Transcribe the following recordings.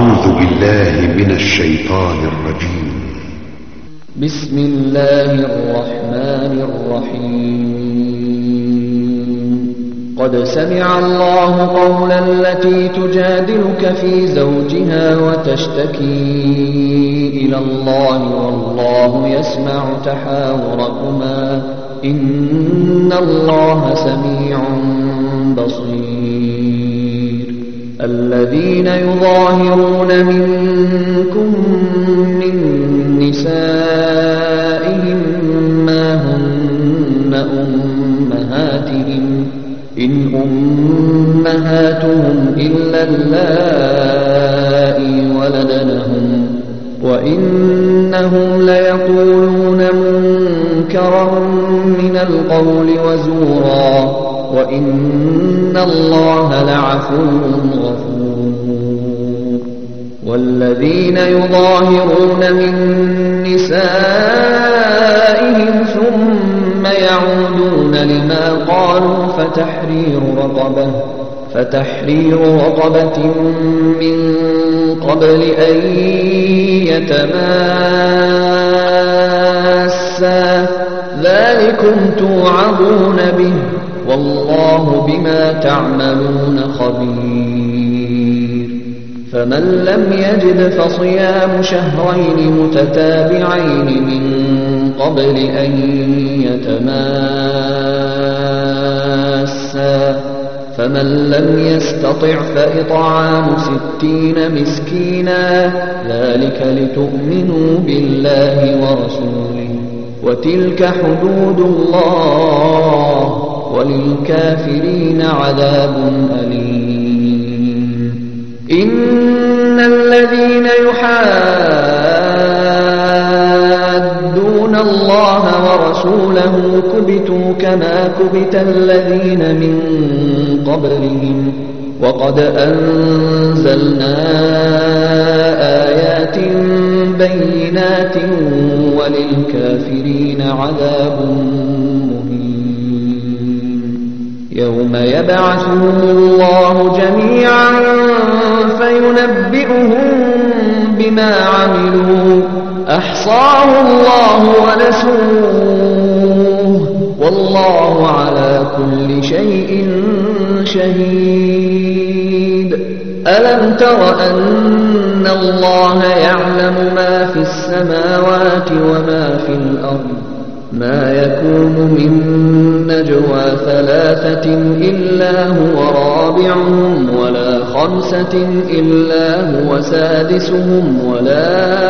أعوذ بالله من الشيطان الرجيم. بسم الله الرحمن الرحيم. قد سمع الله قول التي تجادلك في زوجها وتشتكي إلى الله والله يسمع تحاوركما إن الله سميع بصير. الذين يظاهرون منكم من نسائهم ما هن أمهاتهم إن أمهاتهم إلا اللائي ولدنهم وإنهم ليقولون منكرا من القول وزورا وإن الله لعفو غفور. والذين يظاهرون من نسائهم ثم يعودون لما قالوا فتحرير رقبة من قبل أن يتماسا ذلكم توعظون به والله بما تعملون خبير. فمن لم يجد فصيام شهرين متتابعين من قبل أن يتماسا فمن لم يستطع فإطعام 60 مسكينا ذلك لتؤمنوا بالله ورسوله وتلك حدود الله وللكافرين عذاب أليم. إن الذين يحادون الله ورسوله كبتوا كما كبت الذين من قبلهم وقد أنزلنا آيات بينات وللكافرين عذاب مهين. يوم يبعثهم الله جميعا فينبئهم بما عملوا أحصاه الله ونسوه والله على كل شيء شهيد. ألم تر أن الله يعلم ما في السماوات وما في الأرض ما يكون من نجوى 3 إلا هو رابعهم ولا 5 إلا هو سادسهم ولا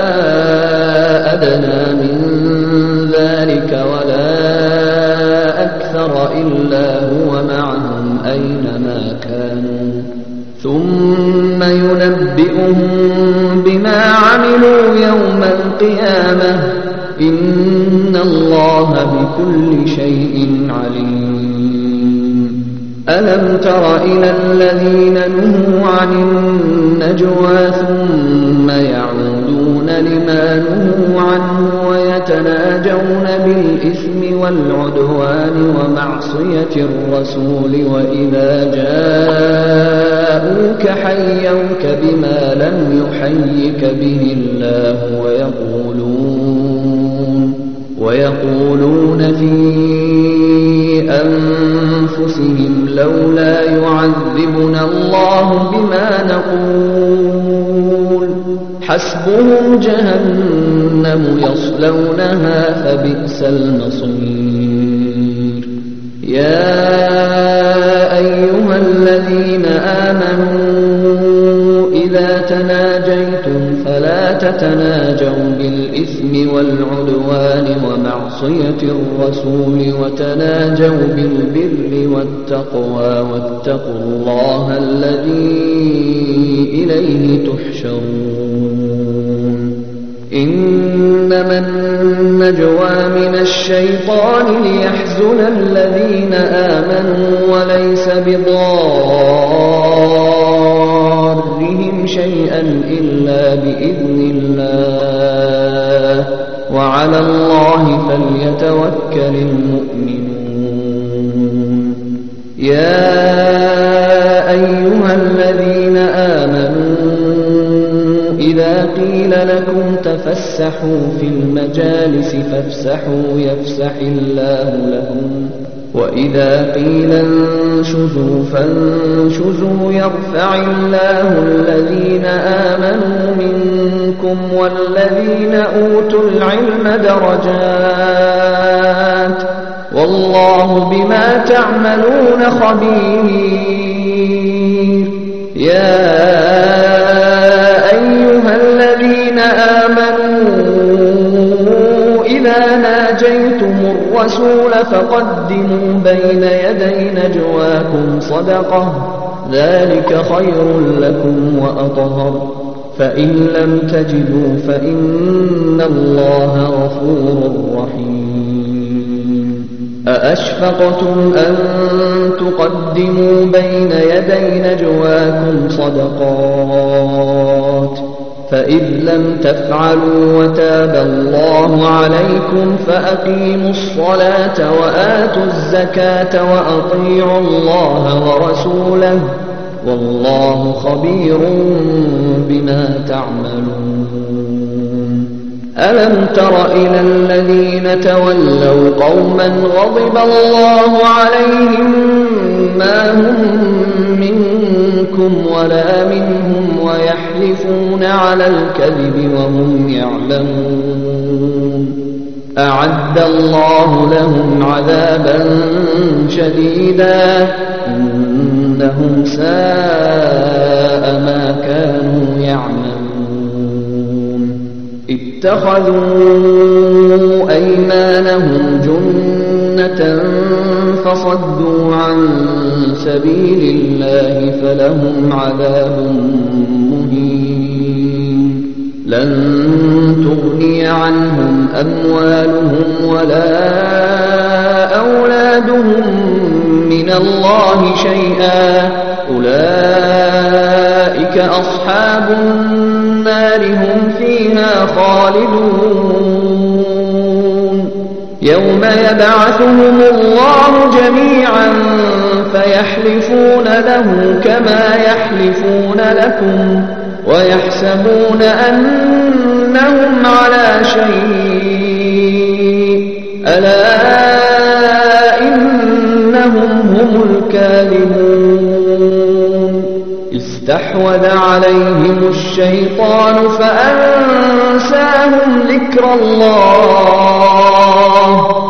أدنى من ذلك ولا أكثر إلا هو معهم أينما كانوا ثم ينبئهم بما عملوا يوم القيامة إن الله بكل شيء عليم. ألم تر إلى الذين نهوا عن النجوى ثم يعودون لما نهوا عنه ويتناجون بالإثم والعدوان ومعصية الرسول وإذا جاءوك حيوك بما لم يحيك به الله ويقولون في أنفسهم لولا يعذبنا الله بما نقول حسبهم جهنم يصلونها فبئس المصير. يا أيها الذين آمنوا إذا تناجيتم فلا تتناجوا بالإثم والعدوان ومعصية الرسول وتناجوا بالبر والتقوى واتقوا الله الذي إليه تحشرون. إنما النجوى من الشيطان ليحزن الذين آمنوا وليس بضارهم شيئا إلا بإذن الله وعلى الله فليتوكل المؤمنون. يا أيها الذين آمنوا إذا قيل لكم تفسحوا في المجالس فافسحوا يفسح الله لهم وإذا قيل انشزوا فانشزوا يرفع الله الذين آمنوا منكم والذين أوتوا العلم درجات والله بما تعملون خبير. يا أيها الذين آمنوا إذا ناجيتم الرسول فقدموا بين يدي نجواكم صدقة ذلك خير لكم وأطهر فإن لم تجدوا فإن الله غفور رحيم. أأشفقتم أن تقدموا بين يدي نجواكم صدقات فإذ لم تفعلوا وتاب الله عليكم فأقيموا الصلاة وآتوا الزكاة وأطيعوا الله ورسوله والله خبير بما تعملون. ألم تر إلى الذين تولوا قوما غضب الله عليهم ما هم منكم ولا منهم ويحلفون على الكذب وهم يعلمون أعد الله لهم عذابا شديدا إنهم ساء ما كانوا يعملون. اتخذوا أيمانهم جنة فصدوا عن سبيل الله فلهم عذاب مهين. لن تغني عنهم أموالهم ولا أولادهم من الله شيئا أولئك أصحاب النار هم فيها خالدون. يوم يبعثهم الله جميعا فيحلفون له كما يحلفون لكم ويحسبون أنهم على شيء ألا إنهم هم الكاذبون. استحوذ عليهم الشيطان فأنساهم ذكر الله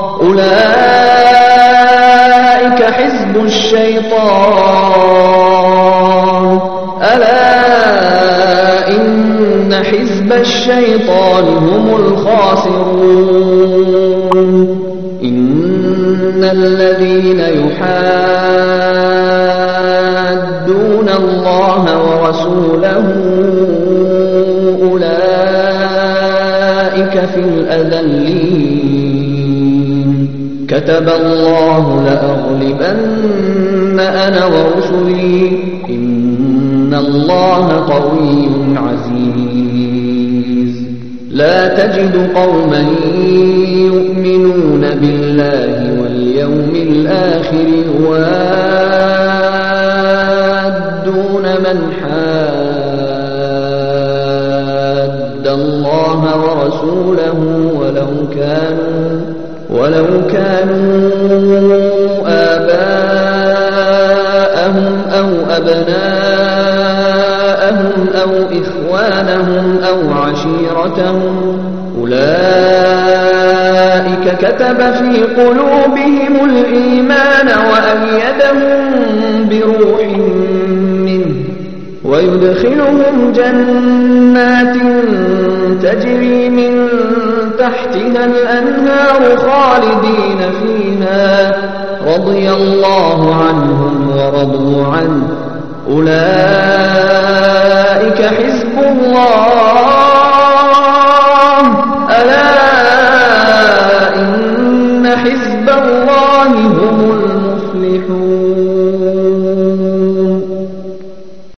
أولئك حزب الشيطان ألا إن حزب الشيطان هم الخاسرون. إن الذين يحادون الله ورسوله أولئك في الأذلين. كتب الله لأغلبن أنا ورسلي إن الله قوي عزيز. لا تجد قوما يؤمنون بالله واليوم الآخر يوادون من حاد الله ورسوله ولو كانوا آباءهم أو أبناءهم أو إخوانهم أو عشيرتهم أولئك كتب في قلوبهم الإيمان وأيدهم بروح منه ويدخلهم جنات تجري من تحتها الأنهار خالدين فيها رضي الله عنهم ورضوا عنه أولئك حزب الله